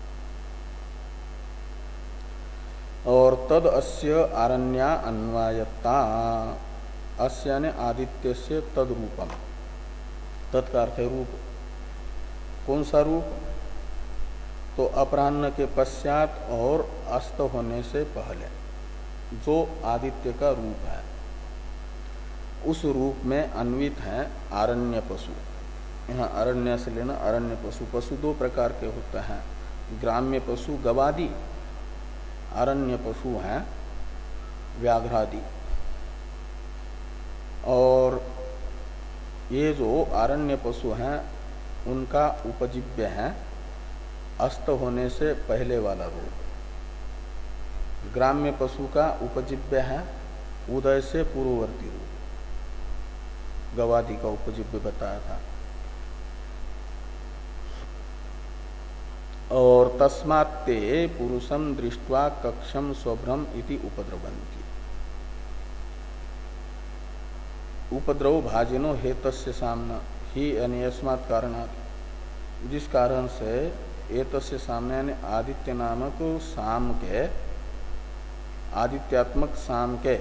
और तद अस्य आरण्या अन्वायत्ता, अस्य ने आदित्य से तद रूपम, तत्का अर्थ है रूप। कौन सा रूप? तो अपराह्न के पश्चात और अस्त होने से पहले जो आदित्य का रूप है उस रूप में अन्वित है आरण्य पशु। यहाँ अरण्य से लेना अरण्य पशु। पशु दो प्रकार के होते हैं, ग्राम्य पशु गवादि, अरण्य पशु हैं व्याघ्रादि। और ये जो आरण्य पशु हैं उनका उपजीव्य है अस्त होने से पहले वाला रूप। ग्राम्य पशु का उपजीव्य है उदय से पूर्ववर्ती रूप। गवादि का उपजीव्य बताया था। और तस्मात्ते पुरुषम दृष्ट्वा कक्षम स्वभ्रम इति उपद्रवन्ति। उपद्रव भाजिनो हेतस्य सामना ही यानी अस्मात् कारणात्, जिस कारण से एतस्य सामने यानी आदित्य नामक साम के, आदित्यात्मक साम के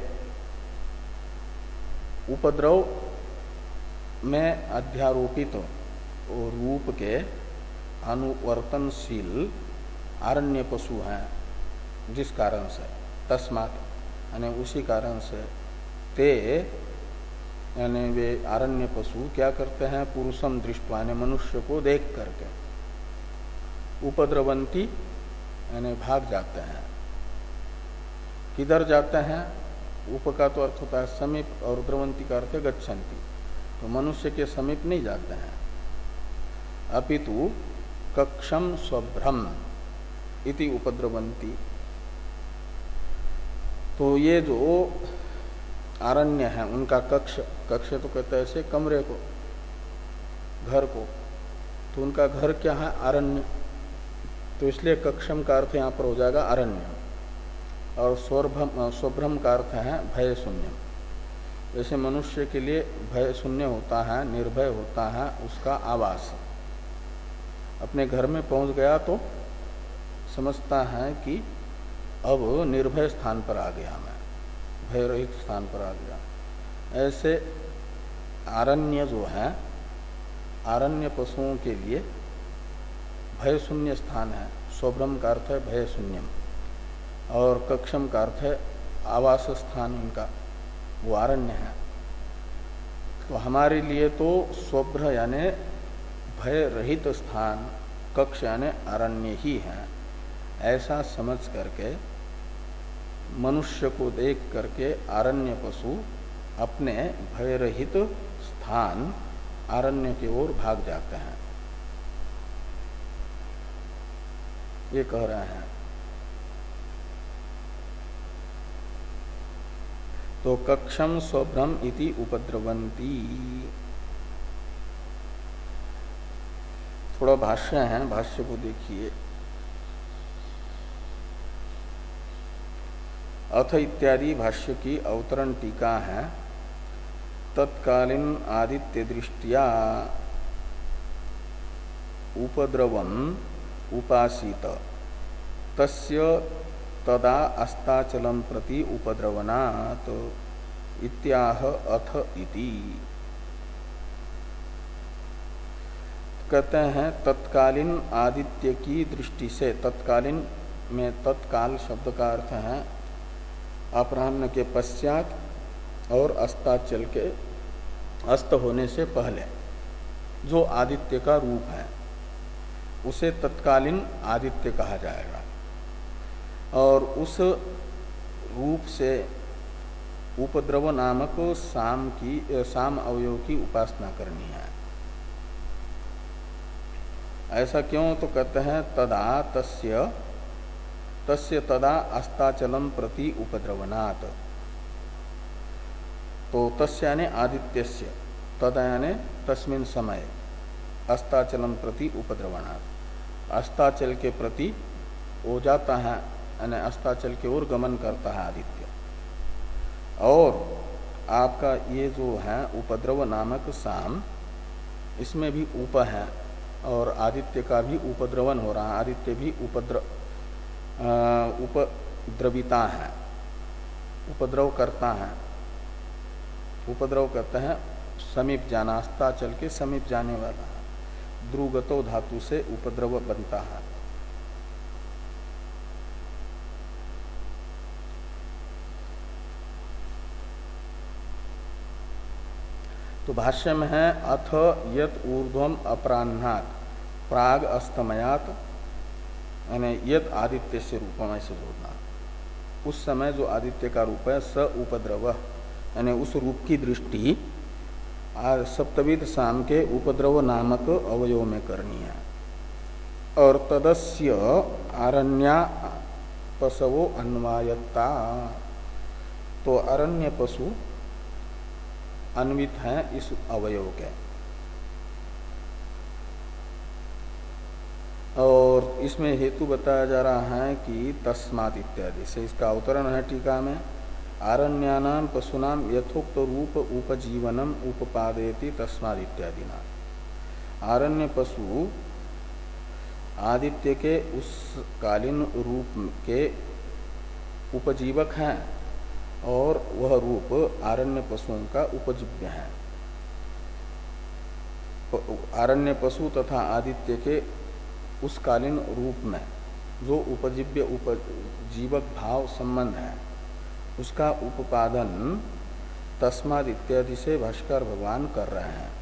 उपद्रव में अध्यारोपित तो रूप के अनुवर्तनशील आरण्य पशु हैं, जिस कारण से तस्मात् यानी उसी कारण से ते यानी वे आरण्य पशु क्या करते हैं, पुरुषम दृष्टवा यानी मनुष्य को देख करके उपद्रवंती यानी भाग जाते हैं। किधर जाते हैं? उप का तो अर्थ होता है समीप और द्रवंती का अर्थ है गच्छन्ति, तो मनुष्य के समीप नहीं जाते हैं। अपितु कक्षम स्वभ्रम इति उपद्रवंती। तो ये जो आरण्य है उनका कक्ष, कक्ष तो कहते हैं ऐसे कमरे को, घर को, तो उनका घर क्या है? आरण्य। तो इसलिए कक्षम का अर्थ यहाँ पर हो जाएगा अरण्य, और स्वभ्रम स्वभ्रम का अर्थ है भय शून्य। जैसे मनुष्य के लिए भय शून्य होता है, निर्भय होता है उसका आवास। अपने घर में पहुंच गया तो समझता है कि अब निर्भय स्थान पर आ गया, मैं भय रहित स्थान पर आ गया। ऐसे आरण्य जो है, आरण्य पशुओं के लिए भय शून्य स्थान है, स्वभ्रम का अर्थ है भय शून्यम, और कक्षम का अर्थ है आवास स्थान उनका, वो अरण्य है। तो हमारे लिए तो स्वभ्र यानी भय रहित स्थान, कक्ष यानी अरण्य ही है, ऐसा समझ करके मनुष्य को देख करके अरण्य पशु अपने भय रहित स्थान अरण्य की ओर भाग जाते हैं, ये कह रहे हैं। तो कक्षम स्वभ्रम इति उपद्रवंती। थोड़ा भाष्य है, भाष्य को देखिए। अथ इत्यादि भाष्य की अवतरण टीका है। तत्कालीन आदित्य दृष्टिया उपद्रवम उपासित तस्य तदा अस्ताचलम प्रति उपद्रवनात् इत्याह अथ इति। कहते हैं तत्कालीन आदित्य की दृष्टि से, तत्कालीन में तत्काल शब्द का अर्थ है अपराह्न के पश्चात और अस्ताचल के अस्त होने से पहले जो आदित्य का रूप है उसे तत्कालीन आदित्य कहा जाएगा। और उस रूप से उपद्रव नामक साम की साम अवयव की उपासना करनी है। ऐसा क्यों? तो कहते हैं तदा तस्य तस्य तदा अस्ताचलम प्रति उपद्रवनात्। तो तस्य यानी आदित्यस्य, तदा यानी तस्मिन् समय, अस्ताचलम प्रति उपद्रवनात्, अस्ताचल के प्रति हो जाता है, यानी अस्ताचल की ओर गमन करता है आदित्य। और आपका ये जो है उपद्रव नामक साम, इसमें भी उप है और आदित्य का भी उपद्रवन हो रहा है। आदित्य भी उपद्र उपद्रविता है, उपद्रव करता है। उपद्रव करते हैं समीप जाना, अस्ताचल के समीप जाने वाला है। ध्रुवगतो धातु से उपद्रव बनता है। तो भाष्य में है अथ यत ऊर्ध्वम अपराह्नात् प्राग अस्तमयात, यानी यत आदित्य से रूपम, ऐसे जोड़ना। उस समय जो आदित्य का रूप है स उपद्रव, यानी उस रूप की दृष्टि सप्तविध साम के उपद्रव नामक अवयव में करनी है। और तदस्य आरण्या पशवो अन्वायत्ता, तो अरण्य पशु अन्वित है इस अवयव के। और इसमें हेतु बताया जा रहा है कि तस्मात् इत्यादि से, इसका अवतरण है टीका में। आरण्यानाम पशुनाम यथोक्त रूप उपजीवनम उपपादयति तस्मात् इत्यादि ना। आरण्य पशु आदित्य के उस कालीन रूप के उपजीवक हैं और वह रूप आरण्य पशुओं का उपजीव्य है। आरण्य पशु तथा आदित्य के उस कालीन रूप में जो उपजीव्य उपजीवक भाव संबंध है उसका उपादन तस्माद् इत्यादि से भाष्कर भगवान कर रहे हैं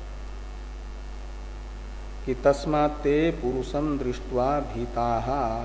कि तस्मात् ते पुरुषम दृष्ट्वा भीताः,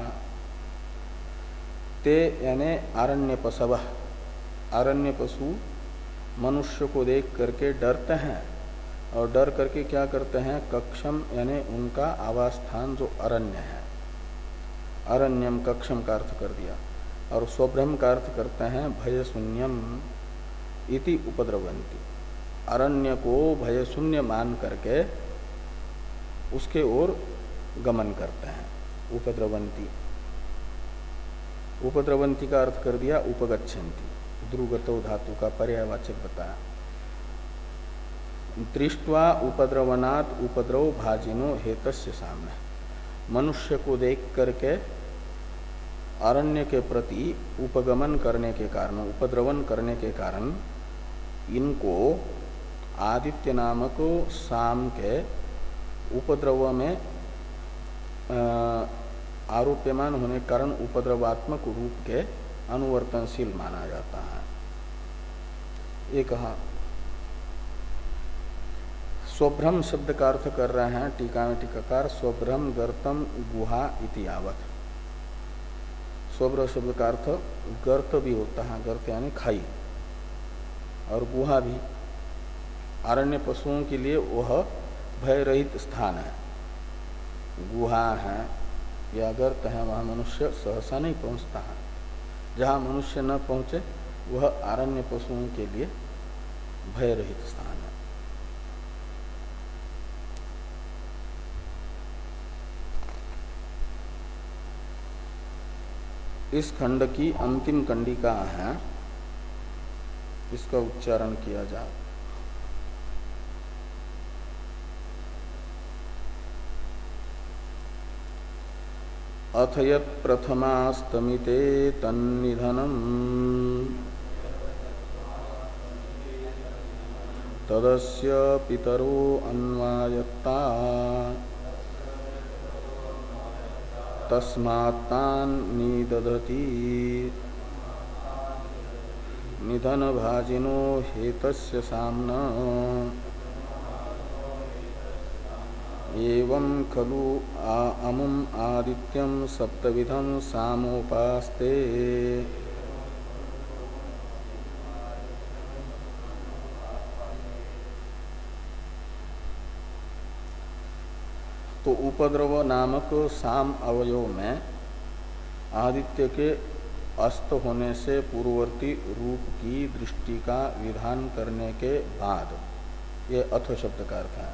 ते यानी आरण्य पशव, आरण्य पशु मनुष्य को देख करके डरते हैं। और डर करके क्या करते हैं? कक्षम यानी उनका आवास स्थान जो अरण्य है, अरण्यम कक्षम का अर्थ कर दिया। और स्वभ्रम का अर्थ करते हैं भय शून्यम इति उपद्रवंती, अरण्य को भय शून्य मान करके उसके ओर गमन करते हैं। उपद्रवंती, उपद्रवंती का अर्थ कर दिया उपगच्छन्ति, ध्रुवगतो धातु का पर्यायवाचक बताया। दृष्ट्वा उपद्रवनात् उपद्रव भाजिनो हेतस्य सामने, मनुष्य को देख करके अरण्य के प्रति उपगमन करने के कारण, उपद्रवन करने के कारण इनको आदित्य नामक साम के उपद्रव में आरोप्यमान होने के कारण उपद्रवात्मक रूप के अनुवर्तनशील माना जाता है। ये कहा। स्वभ्रम शब्द का अर्थ कर रहे हैं टीका में टीकाकार, स्वभ्रम गर्तम गुहा इति यावत। स्वभ्र शब्द का अर्थ गर्त भी होता है, गर्त यानी खाई, और गुहा भी। अरण्य पशुओं के लिए वह भय रहित स्थान है। गुहा है या गर्त है, वहाँ मनुष्य सहसा नहीं पहुँचता है। जहाँ मनुष्य न पहुँचे वह अरण्य पशुओं के लिए भय रहित स्थान है। इस खंड की अंतिम कंडिका है, इसका उच्चारण किया जाए। अथ यत् प्रथमास्तमिते तन्निधनम् तदस्य पितरो अन्वायत्ता तस्मात्तान् निदधति निधनभाजिनो हेतस्य साम्ना एवं खलु अमुम आदित्यम सप्तविधम सामोपास्ते। तो उपद्रव नामक साम अवयव में आदित्य के अस्त होने से पूर्ववर्ती रूप की दृष्टि का विधान करने के बाद ये अथ शब्द का अर्थ है।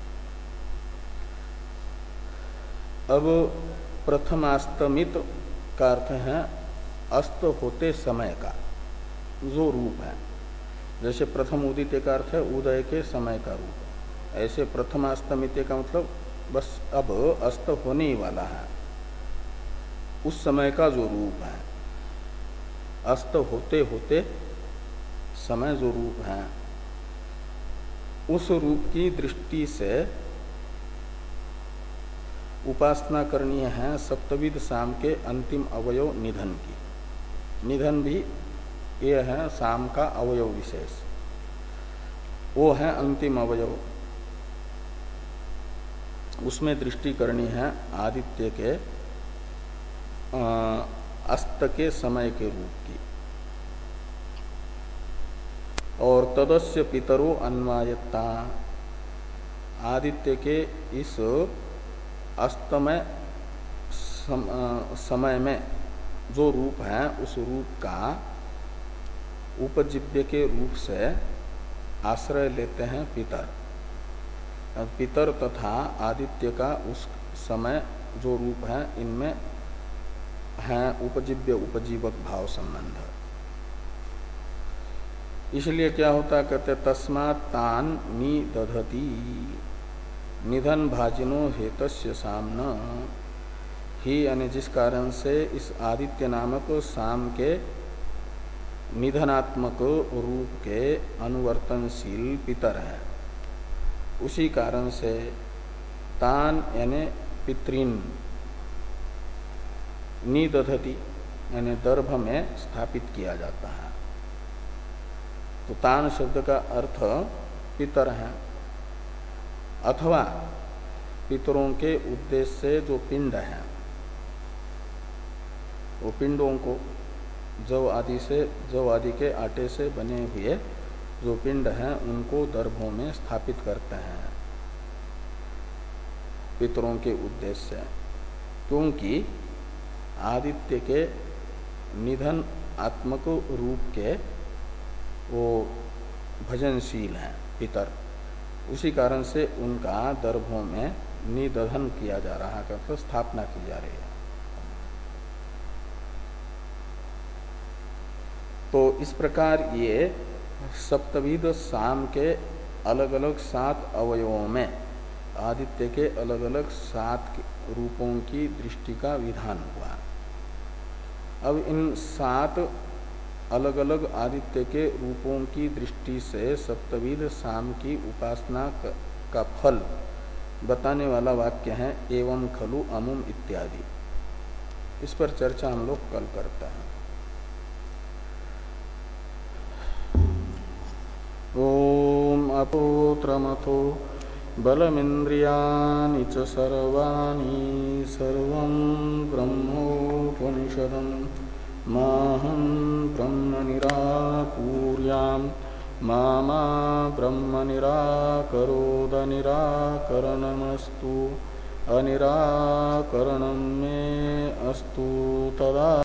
अब प्रथमास्तमित का अर्थ है अस्त होते समय का जो रूप है। जैसे प्रथम उदित का अर्थ है उदय के समय का रूप, ऐसे प्रथमास्तमित का मतलब बस अब अस्त होने ही वाला है, उस समय का जो रूप है। अस्त होते होते समय जो रूप है, उस रूप की दृष्टि से उपासना करनी है सप्तविध साम के अंतिम अवयव निधन की। निधन भी ये है साम का अवयव विशेष, वो है अंतिम अवयव। उसमें दृष्टि करनी है आदित्य के अस्त के समय के रूप की। और तदस्य पितरो अन्वायत्ता, आदित्य के इस अस्तमय सम, समय में जो रूप है उस रूप का उपजीव्य के रूप से आश्रय लेते हैं पितर। पितर तथा आदित्य का उस समय जो रूप है इनमें है उपजीव्य उपजीवक भाव संबंध। इसलिए क्या होता कहते तस्मात् तान निदधति निधन भाजिनो हेतस्य सामना ही, यानी जिस कारण से इस आदित्य नामक साम के निधनात्मक रूप के अनुवर्तनशील पितर है, उसी कारण से तान यानी पितृन निदधति यानी दर्भ में स्थापित किया जाता है। तो तान शब्द का अर्थ पितर है, अथवा पितरों के उद्देश्य से जो पिंड है वो पिंडों को जव आदि से जव आदि के आटे से बने हुए जो पिंड हैं उनको दर्भों में स्थापित करते हैं पितरों के उद्देश्य से, क्योंकि आदित्य के निधन आत्मक रूप के वो भजनशील हैं पितर, उसी कारण से उनका दर्भों में निदधन किया जा रहा है, तो स्थापना की जा रही है। तो इस प्रकार ये सप्तविध साम के अलग अलग सात अवयवों में आदित्य के अलग अलग सात रूपों की दृष्टि का विधान हुआ। अब इन सात अलग अलग आदित्य के रूपों की दृष्टि से सप्तविध साम की उपासना का फल बताने वाला वाक्य है एवं खलु अमुम इत्यादि। इस पर चर्चा हम लोग कल करते हैं। ओम अपोत्रमथो बलमिन्द्रियाणि च सर्वाणि सर्वं ब्रह्मोपनिषदं माहं ब्रह्म निराकुर्यां मा मा ब्रह्म निराकरोद निराकरणमस्तु अनिराकरणं मे अस्तु तदा।